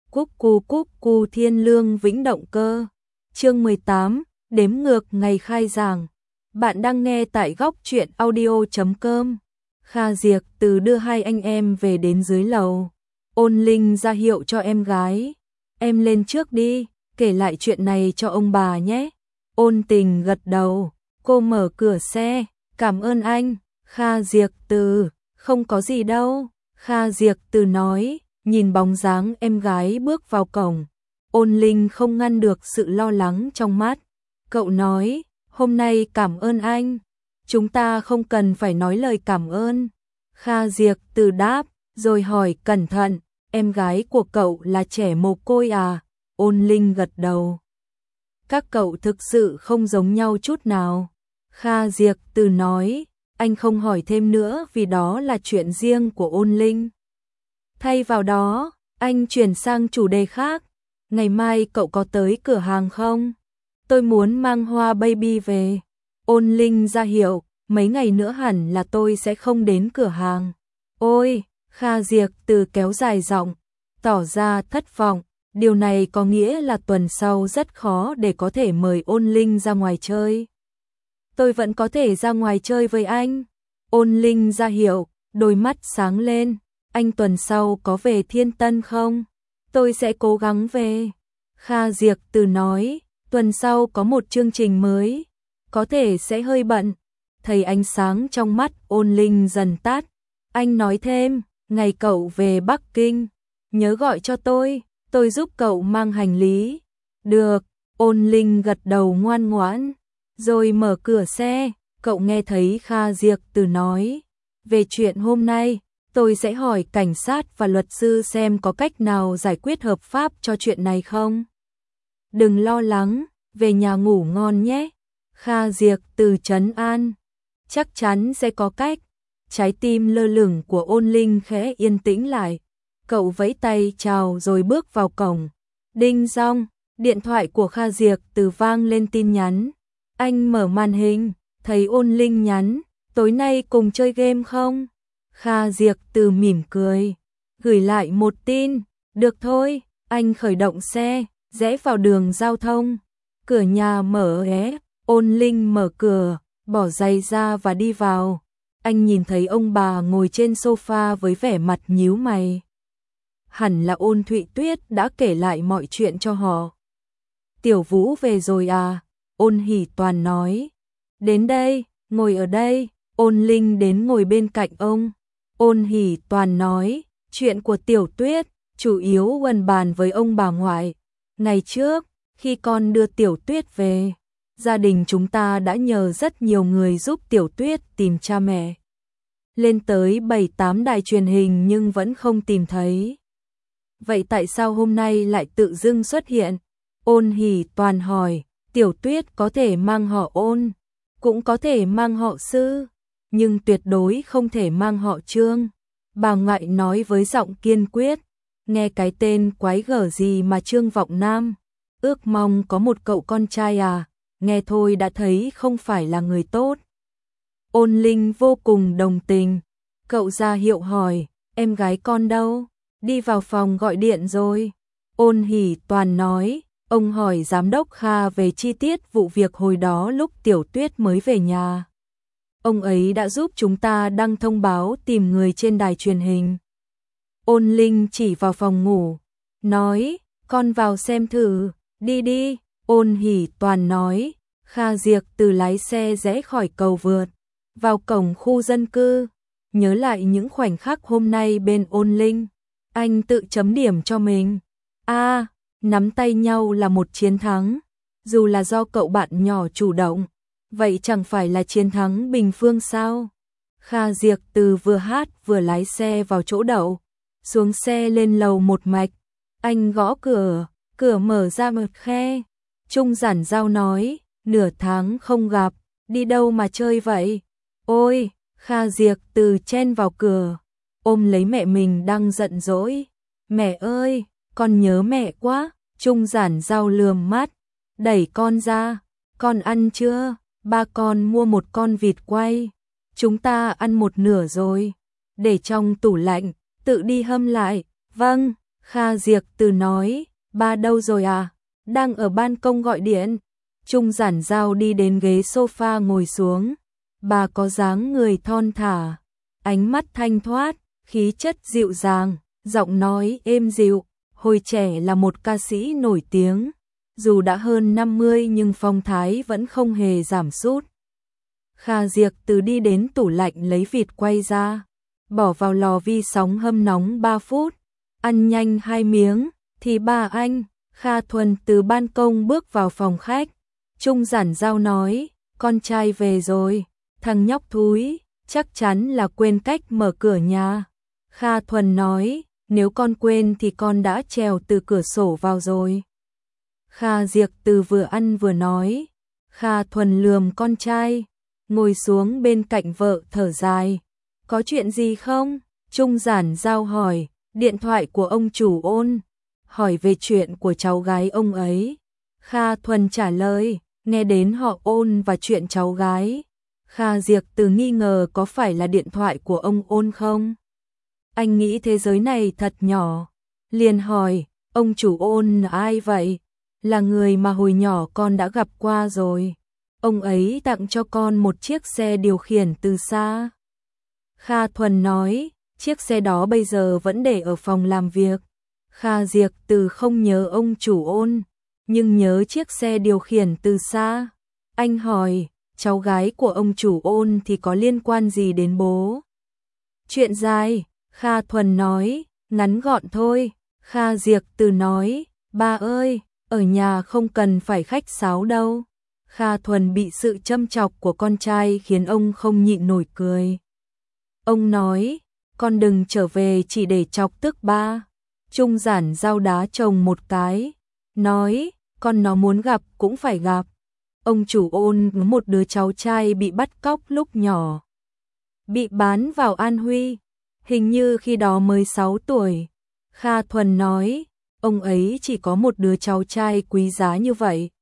Cúc cu thiên lương vĩnh động cơ. Chương 18, đếm ngược ngày khai giảng. Bạn đang nghe tại góc truyện audio.com. Kha Diệp Từ đưa hai anh em về đến dưới lầu. Ôn Linh ra hiệu cho em gái. Em lên trước đi, kể lại chuyện này cho ông bà nhé. Ôn Tình gật đầu, cô mở cửa xe, cảm ơn anh. Kha Diệp Từ, không có gì đâu. Kha Diệp Từ nói, nhìn bóng dáng em gái bước vào cổng. Ôn Linh không ngăn được sự lo lắng trong mắt. Cậu nói, hôm nay cảm ơn anh. Chúng ta không cần phải nói lời cảm ơn. Kha Diệp Từ đáp, rồi hỏi cẩn thận, em gái của cậu là trẻ mồ côi à? Ôn Linh gật đầu. Các cậu thực sự không giống nhau chút nào. Kha Diệp Từ nói, anh không hỏi thêm nữa vì đó là chuyện riêng của Ôn Linh. Thay vào đó, anh chuyển sang chủ đề khác. Ngày mai cậu có tới cửa hàng không? Tôi muốn mang hoa baby về. Ôn Linh ra hiệu, mấy ngày nữa hẳn là tôi sẽ không đến cửa hàng. Ôi, Kha Diệp Từ kéo dài giọng, tỏ ra thất vọng. Điều này có nghĩa là tuần sau rất khó để có thể mời Ôn Linh ra ngoài chơi. Tôi vẫn có thể ra ngoài chơi với anh. Ôn Linh ra hiệu, đôi mắt sáng lên. Anh tuần sau có về Thiên Tân không? Tôi sẽ cố gắng về. Kha Diệp Từ nói, tuần sau có một chương trình mới, có thể sẽ hơi bận. Thấy ánh sáng trong mắt Ôn Linh dần tắt. Anh nói thêm, ngày cậu về Bắc Kinh, nhớ gọi cho tôi giúp cậu mang hành lý. Được, Ôn Linh gật đầu ngoan ngoãn, rồi mở cửa xe. Cậu nghe thấy Kha Diệp Từ nói, về chuyện hôm nay, tôi sẽ hỏi cảnh sát và luật sư xem có cách nào giải quyết hợp pháp cho chuyện này không. Đừng lo lắng, về nhà ngủ ngon nhé. Kha Diệp Từ trấn an, chắc chắn sẽ có cách. Trái tim lơ lửng của Ôn Linh khẽ yên tĩnh lại. Cậu vẫy tay chào rồi bước vào cổng. Đinh dong, điện thoại của Kha Diệp Từ vang lên tin nhắn. Anh mở màn hình, thấy Ôn Linh nhắn, tối nay cùng chơi game không? Kha Diệp Từ mỉm cười, gửi lại một tin, được thôi. Anh khởi động xe, rẽ vào đường giao thông. Cửa nhà mở hé, Ôn Linh mở cửa, bỏ giày ra và đi vào. Anh nhìn thấy ông bà ngồi trên sofa với vẻ mặt nhíu mày. Hẳn là Ôn Thụy Tuyết đã kể lại mọi chuyện cho họ. Tiểu Vũ về rồi à? Ôn Hỷ Toàn nói. Đến đây, ngồi ở đây. Ôn Linh đến ngồi bên cạnh ông. Ôn Hỷ Toàn nói, chuyện của Tiểu Tuyết chủ yếu gần bàn với ông bà ngoại. Ngày trước, khi con đưa Tiểu Tuyết về, gia đình chúng ta đã nhờ rất nhiều người giúp Tiểu Tuyết tìm cha mẹ. Lên tới 7-8 đài truyền hình nhưng vẫn không tìm thấy. Vậy tại sao hôm nay lại tự dưng xuất hiện? Ôn Hỷ Toàn hỏi, Tiểu Tuyết có thể mang họ Ôn, cũng có thể mang họ Sư, nhưng tuyệt đối không thể mang họ Trương. Bà ngoại nói với giọng kiên quyết, nghe cái tên quái gở gì mà Trương Vọng Nam, ước mong có một cậu con trai à, nghe thôi đã thấy không phải là người tốt. Ôn Linh vô cùng đồng tình, cậu ra hiệu hỏi, em gái con đâu? Đi vào phòng gọi điện rồi. Ôn Hỷ Toàn nói, ông hỏi giám đốc Kha về chi tiết vụ việc hồi đó lúc Tiểu Tuyết mới về nhà. Ông ấy đã giúp chúng ta đăng thông báo tìm người trên đài truyền hình. Ôn Linh chỉ vào phòng ngủ, nói, con vào xem thử, đi đi. Ôn Hỷ Toàn nói. Kha Diệp Từ lái xe rẽ khỏi cầu vượt, vào cổng khu dân cư. Nhớ lại những khoảnh khắc hôm nay bên Ôn Linh, anh tự chấm điểm cho mình. Nắm tay nhau là một chiến thắng, dù là do cậu bạn nhỏ chủ động, vậy chẳng phải là chiến thắng bình phương sao? Kha Diệp Từ vừa hát vừa lái xe vào chỗ đậu, xuống xe lên lầu một mạch. Anh gõ cửa, cửa mở ra một khe. Trung Giản Giao nói, nửa tháng không gặp, đi đâu mà chơi vậy? Ôi, Kha Diệp Từ chen vào cửa, ôm lấy mẹ mình đang giận dỗi. Mẹ ơi, con nhớ mẹ quá. Trung Giản Giao lườm mắt, đẩy con ra, con ăn chưa? Ba con mua một con vịt quay, chúng ta ăn một nửa rồi, để trong tủ lạnh, tự đi hâm lại. Vâng. Kha Diệp Từ nói, ba đâu rồi à? Đang ở ban công gọi điện. Trung Giản Giao đi đến ghế sofa ngồi xuống. Bà có dáng người thon thả, ánh mắt thanh thoát, khí chất dịu dàng, giọng nói êm dịu, hồi trẻ là một ca sĩ nổi tiếng, dù đã hơn 50 nhưng phong thái vẫn không hề giảm sút. Kha Diệp Từ đi đến tủ lạnh lấy vịt quay ra, bỏ vào lò vi sóng hâm nóng 3 phút, ăn nhanh 2 miếng, thì ba anh, Kha Thuần từ ban công bước vào phòng khách. Trung Giản Giao nói, con trai về rồi, thằng nhóc thúi, chắc chắn là quên cách mở cửa nhà. Kha Thuần nói, nếu con quên thì con đã trèo từ cửa sổ vào rồi. Kha Diệp Từ vừa ăn vừa nói. Kha Thuần lườm con trai, ngồi xuống bên cạnh vợ thở dài. Có chuyện gì không? Trung Giản Giao hỏi. Điện thoại của ông chủ Ôn, hỏi về chuyện của cháu gái ông ấy. Kha Thuần trả lời, nghe đến họ Ôn và chuyện cháu gái. Kha Diệp Từ nghi ngờ có phải là điện thoại của ông Ôn không? Anh nghĩ thế giới này thật nhỏ. Liền hỏi, ông chủ Ôn là ai vậy? Là người mà hồi nhỏ con đã gặp qua rồi. Ông ấy tặng cho con một chiếc xe điều khiển từ xa. Kha Thuần nói, chiếc xe đó bây giờ vẫn để ở phòng làm việc. Kha Diệp Từ không nhớ ông chủ Ôn, nhưng nhớ chiếc xe điều khiển từ xa. Anh hỏi, cháu gái của ông chủ Ôn thì có liên quan gì đến bố? Chuyện dài, Kha Thuần nói, ngắn gọn thôi. Kha Diệp Từ nói, ba ơi, ở nhà không cần phải khách sáo đâu. Kha Thuần bị sự châm chọc của con trai khiến ông không nhịn nổi cười. Ông nói, con đừng trở về chỉ để chọc tức ba. Trung Giản Giao đá chồng một cái, nói, con nó muốn gặp cũng phải gặp. Ông chủ Ôn có một đứa cháu trai bị bắt cóc lúc nhỏ, bị bán vào An Huy, hình như khi đó mới 6 tuổi. Kha Thuần nói, ông ấy chỉ có một đứa cháu trai quý giá như vậy.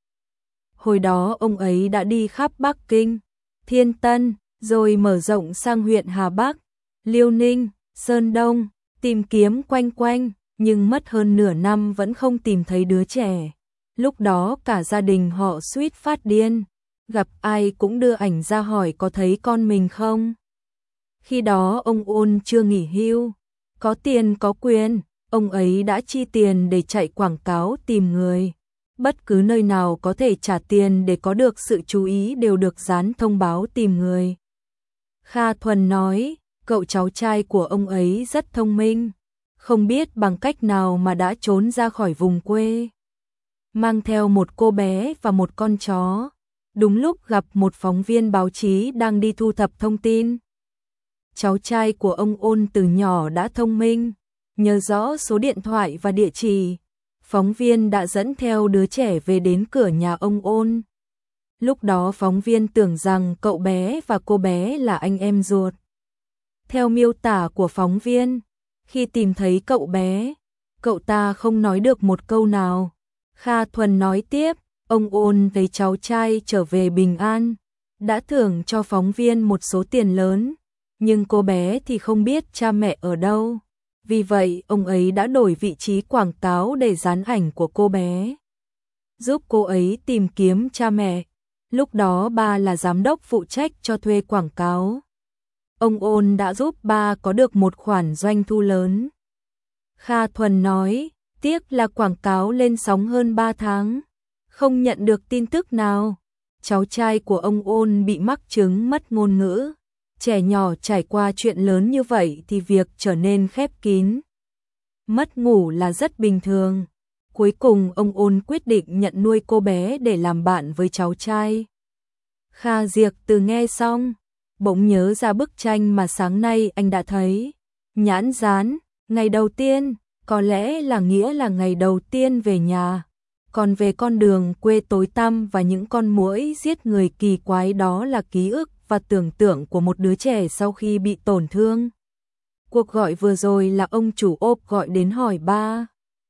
Hồi đó ông ấy đã đi khắp Bắc Kinh, Thiên Tân, rồi mở rộng sang huyện Hà Bắc, Liêu Ninh, Sơn Đông, tìm kiếm quanh quanh, nhưng mất hơn nửa năm vẫn không tìm thấy đứa trẻ. Lúc đó cả gia đình họ suýt phát điên, gặp ai cũng đưa ảnh ra hỏi có thấy con mình không. Khi đó ông Ôn chưa nghỉ hưu, có tiền có quyền, ông ấy đã chi tiền để chạy quảng cáo tìm người. Bất cứ nơi nào có thể trả tiền để có được sự chú ý đều được dán thông báo tìm người. Kha Thuần nói, cậu cháu trai của ông ấy rất thông minh, không biết bằng cách nào mà đã trốn ra khỏi vùng quê, mang theo một cô bé và một con chó, đúng lúc gặp một phóng viên báo chí đang đi thu thập thông tin. Cháu trai của ông Ôn từ nhỏ đã thông minh, nhớ rõ số điện thoại và địa chỉ. Phóng viên đã dẫn theo đứa trẻ về đến cửa nhà ông Ôn. Lúc đó phóng viên tưởng rằng cậu bé và cô bé là anh em ruột. Theo miêu tả của phóng viên, khi tìm thấy cậu bé, cậu ta không nói được một câu nào. Kha Thuần nói tiếp, ông Ôn thấy cháu trai trở về bình an, đã thưởng cho phóng viên một số tiền lớn, nhưng cô bé thì không biết cha mẹ ở đâu. Vì vậy, ông ấy đã đổi vị trí quảng cáo để dán ảnh của cô bé, giúp cô ấy tìm kiếm cha mẹ. Lúc đó ba là giám đốc phụ trách cho thuê quảng cáo. Ông Ôn đã giúp ba có được một khoản doanh thu lớn. Kha Thuần nói, tiếc là quảng cáo lên sóng hơn 3 tháng, không nhận được tin tức nào. Cháu trai của ông Ôn bị mắc chứng mất ngôn ngữ. Trẻ nhỏ trải qua chuyện lớn như vậy thì việc trở nên khép kín, mất ngủ là rất bình thường. Cuối cùng ông Ôn quyết định nhận nuôi cô bé để làm bạn với cháu trai. Kha Diệp Từ nghe xong, bỗng nhớ ra bức tranh mà sáng nay anh đã thấy. Nhãn dán, ngày đầu tiên, có lẽ là nghĩa là ngày đầu tiên về nhà. Còn về con đường quê tối tăm và những con muỗi giết người kỳ quái đó là ký ức và tưởng tượng của một đứa trẻ sau khi bị tổn thương. Cuộc gọi vừa rồi là ông chủ ốp gọi đến hỏi ba,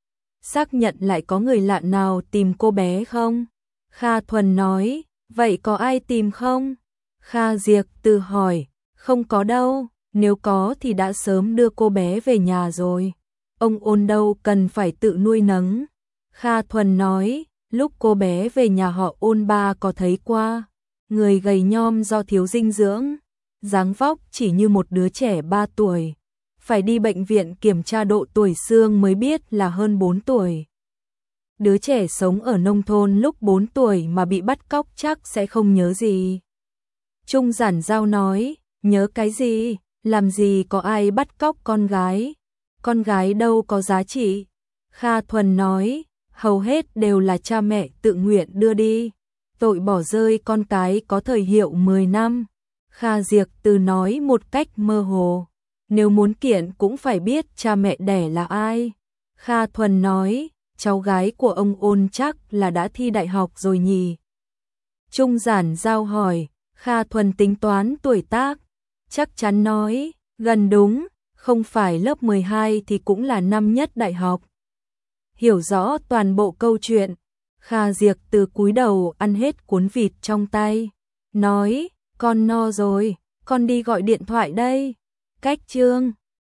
xác nhận lại có người lạ nào tìm cô bé không? Kha Thuần nói, vậy có ai tìm không? Kha Diệp Từ hỏi, không có đâu, nếu có thì đã sớm đưa cô bé về nhà rồi. ông Ôn đâu cần phải tự nuôi nấng. Kha Thuần nói, lúc cô bé về nhà họ Ôn ba có thấy qua, người gầy nhom do thiếu dinh dưỡng, dáng vóc chỉ như một đứa trẻ 3 tuổi, phải đi bệnh viện kiểm tra độ tuổi xương mới biết là hơn 4 tuổi. Đứa trẻ sống ở nông thôn lúc 4 tuổi mà bị bắt cóc chắc sẽ không nhớ gì. Trung Giản Giao nói, nhớ cái gì, làm gì có ai bắt cóc con gái đâu có giá trị. Kha Thuần nói, hầu hết đều là cha mẹ tự nguyện đưa đi, tội bỏ rơi con cái có thời hiệu 10 năm. Kha Diệp Từ nói một cách mơ hồ, nếu muốn kiện cũng phải biết cha mẹ đẻ là ai. Kha Thuần nói, cháu gái của ông Ôn chắc là đã thi đại học rồi nhỉ. Trung Giản Giao hỏi, Kha Thuần tính toán tuổi tác, chắc chắn nói, gần đúng, không phải lớp 12 thì cũng là năm nhất đại học. Hiểu rõ toàn bộ câu chuyện, Kha Diệp Từ cúi đầu ăn hết cuốn vịt trong tay, nói, con no rồi, con đi gọi điện thoại đây. Cách chương